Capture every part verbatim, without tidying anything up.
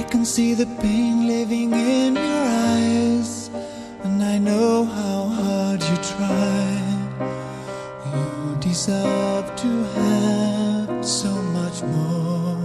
can see the pain living in your eyes, and I know how hard you tried. You deserve to have so much more.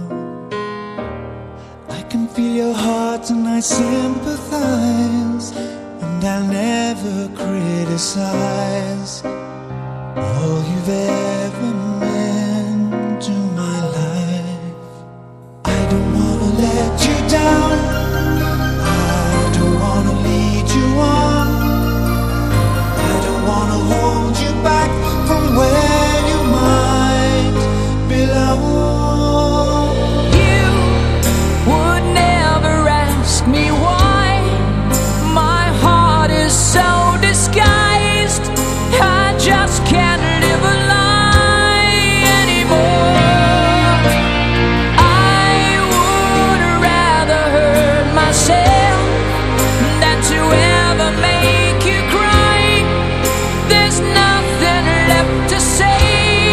I can feel your heart and I sympathize, and I'll never criticize all you've ever meant to my life. I don't wanna let you down, I don't wanna lead you on, I don't wanna hold you back from where you might belong. You would never ask me why my heart is so disguised. I just can't live a lie anymore. I would rather hurt myself than to ever make you cry. There's nothing left to say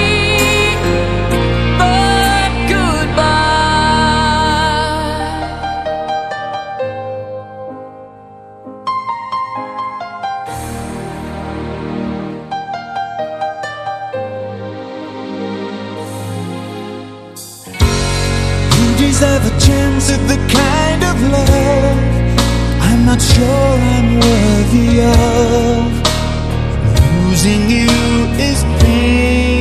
but goodbye. You deserve a chance at the kind of love I'm not sure I'm worthy of. Losing you is pain.